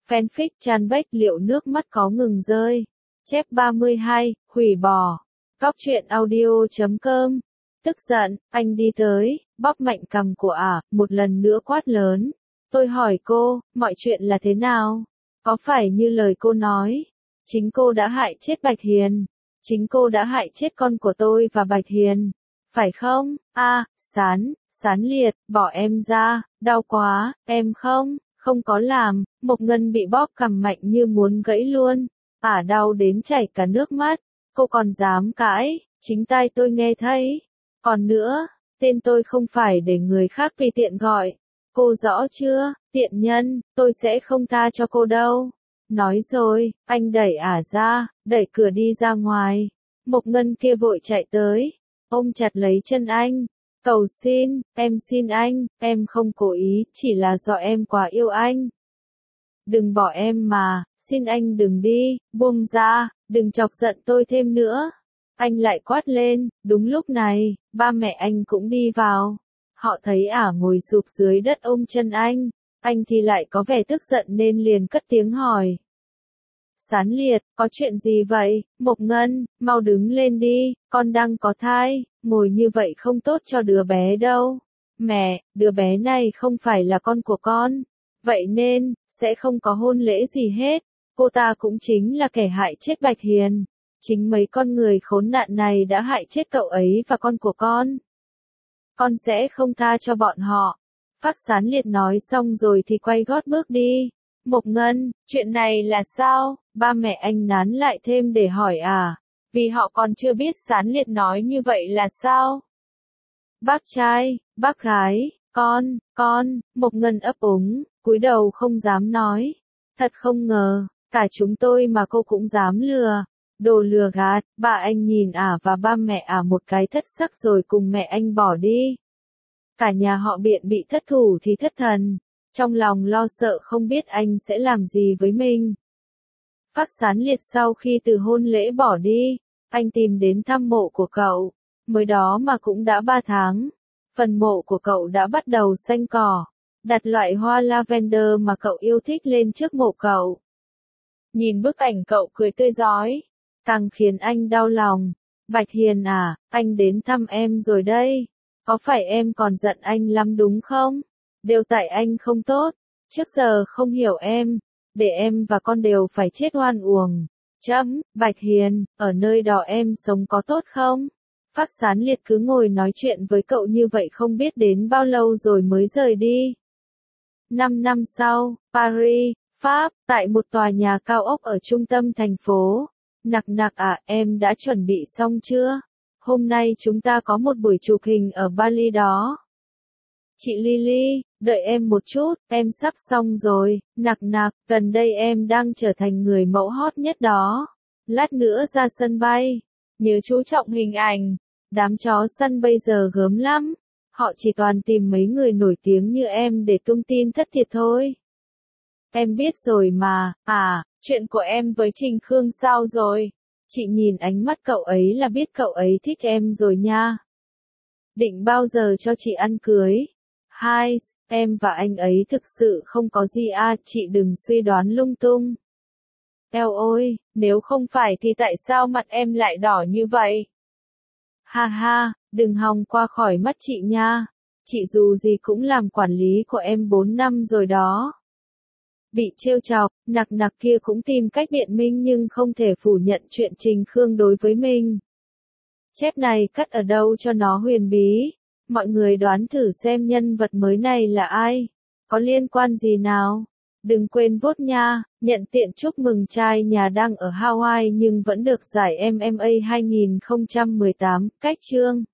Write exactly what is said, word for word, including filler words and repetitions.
Fanfic Chanbếch liệu nước mắt có ngừng rơi. Chép ba mươi hai, hủy bỏ. Cóc truyện audio chấm com. Tức giận, anh đi tới, bóp mạnh cằm của ả, một lần nữa quát lớn. Tôi hỏi cô, mọi chuyện là thế nào? Có phải như lời cô nói? Chính cô đã hại chết Bạch Hiền. Chính cô đã hại chết con của tôi và Bạch Hiền. Phải không? A, Sán, Sán Liệt, bỏ em ra, đau quá, em không, không có làm. Mộc Ngân bị bóp cằm mạnh như muốn gãy luôn. Ả đau đến chảy cả nước mắt. Cô còn dám cãi, chính tai tôi nghe thấy. Còn nữa, tên tôi không phải để người khác tùy tiện gọi. Cô rõ chưa, tiện nhân, tôi sẽ không tha cho cô đâu. Nói rồi, anh đẩy ả ra, đẩy cửa đi ra ngoài. Mộc Ngân kia vội chạy tới, ôm chặt lấy chân anh. Cầu xin, em xin anh, em không cố ý, chỉ là do em quá yêu anh. Đừng bỏ em mà, xin anh đừng đi, buông ra, đừng chọc giận tôi thêm nữa. Anh lại quát lên, đúng lúc này, ba mẹ anh cũng đi vào. Họ thấy ả ngồi sụp dưới đất ôm chân anh, anh thì lại có vẻ tức giận nên liền cất tiếng hỏi. Sán Liệt, có chuyện gì vậy? Mộc Ngân, mau đứng lên đi, con đang có thai, ngồi như vậy không tốt cho đứa bé đâu. Mẹ, đứa bé này không phải là con của con, vậy nên, sẽ không có hôn lễ gì hết. Cô ta cũng chính là kẻ hại chết Bạch Hiền. Chính mấy con người khốn nạn này đã hại chết cậu ấy và con của con. Con sẽ không tha cho bọn họ. Phác Sán Liệt nói xong rồi thì quay gót bước đi. Mộc Ngân, chuyện này là sao? Ba mẹ anh nán lại thêm để hỏi à? Vì họ còn chưa biết Sán Liệt nói như vậy là sao? Bác trai, bác gái, con, con, Mộc Ngân ấp úng, cúi đầu không dám nói. Thật không ngờ, cả chúng tôi mà cô cũng dám lừa. Đồ lừa gạt, bà anh nhìn ả và ba mẹ ả một cái thất sắc rồi cùng mẹ anh bỏ đi. Cả nhà họ Biện bị thất thủ thì thất thần, trong lòng lo sợ không biết anh sẽ làm gì với mình. Phác Sán Liệt sau khi từ hôn lễ bỏ đi, anh tìm đến thăm mộ của cậu, mới đó mà cũng đã ba tháng. Phần mộ của cậu đã bắt đầu xanh cỏ, đặt loại hoa lavender mà cậu yêu thích lên trước mộ cậu. Nhìn bức ảnh cậu cười tươi rói, càng khiến anh đau lòng. Bạch Hiền à, anh đến thăm em rồi đây. Có phải em còn giận anh lắm đúng không? Đều tại anh không tốt. Trước giờ không hiểu em. Để em và con đều phải chết oan uổng. Chấm, Bạch Hiền, ở nơi đó em sống có tốt không? Phác Sán Liệt cứ ngồi nói chuyện với cậu như vậy không biết đến bao lâu rồi mới rời đi. Năm năm sau, Paris, Pháp, tại một tòa nhà cao ốc ở trung tâm thành phố. Nặc nặc à, em đã chuẩn bị xong chưa? Hôm nay chúng ta có một buổi chụp hình ở Bali đó. Chị Lily, đợi em một chút, em sắp xong rồi. Nặc nặc, gần đây em đang trở thành người mẫu hot nhất đó. Lát nữa ra sân bay. Nhớ chú trọng hình ảnh. Đám chó săn bây giờ gớm lắm. Họ chỉ toàn tìm mấy người nổi tiếng như em để tung tin thất thiệt thôi. Em biết rồi mà, à, chuyện của em với Trình Khương sao rồi? Chị nhìn ánh mắt cậu ấy là biết cậu ấy thích em rồi nha. Định bao giờ cho chị ăn cưới? Hai, em và anh ấy thực sự không có gì à, chị đừng suy đoán lung tung. Eo ôi, nếu không phải thì tại sao mặt em lại đỏ như vậy? Ha ha, đừng hòng qua khỏi mắt chị nha. Chị dù gì cũng làm quản lý của em bốn năm rồi đó. Bị trêu chọc, nặc nặc kia cũng tìm cách biện minh nhưng không thể phủ nhận chuyện Trình Khương đối với mình. Chép này cắt ở đâu cho nó huyền bí. Mọi người đoán thử xem nhân vật mới này là ai. Có liên quan gì nào? Đừng quên vote nha, nhận tiện chúc mừng trai nhà đang ở Hawaii nhưng vẫn được giải em em a hai không một tám, cách chương.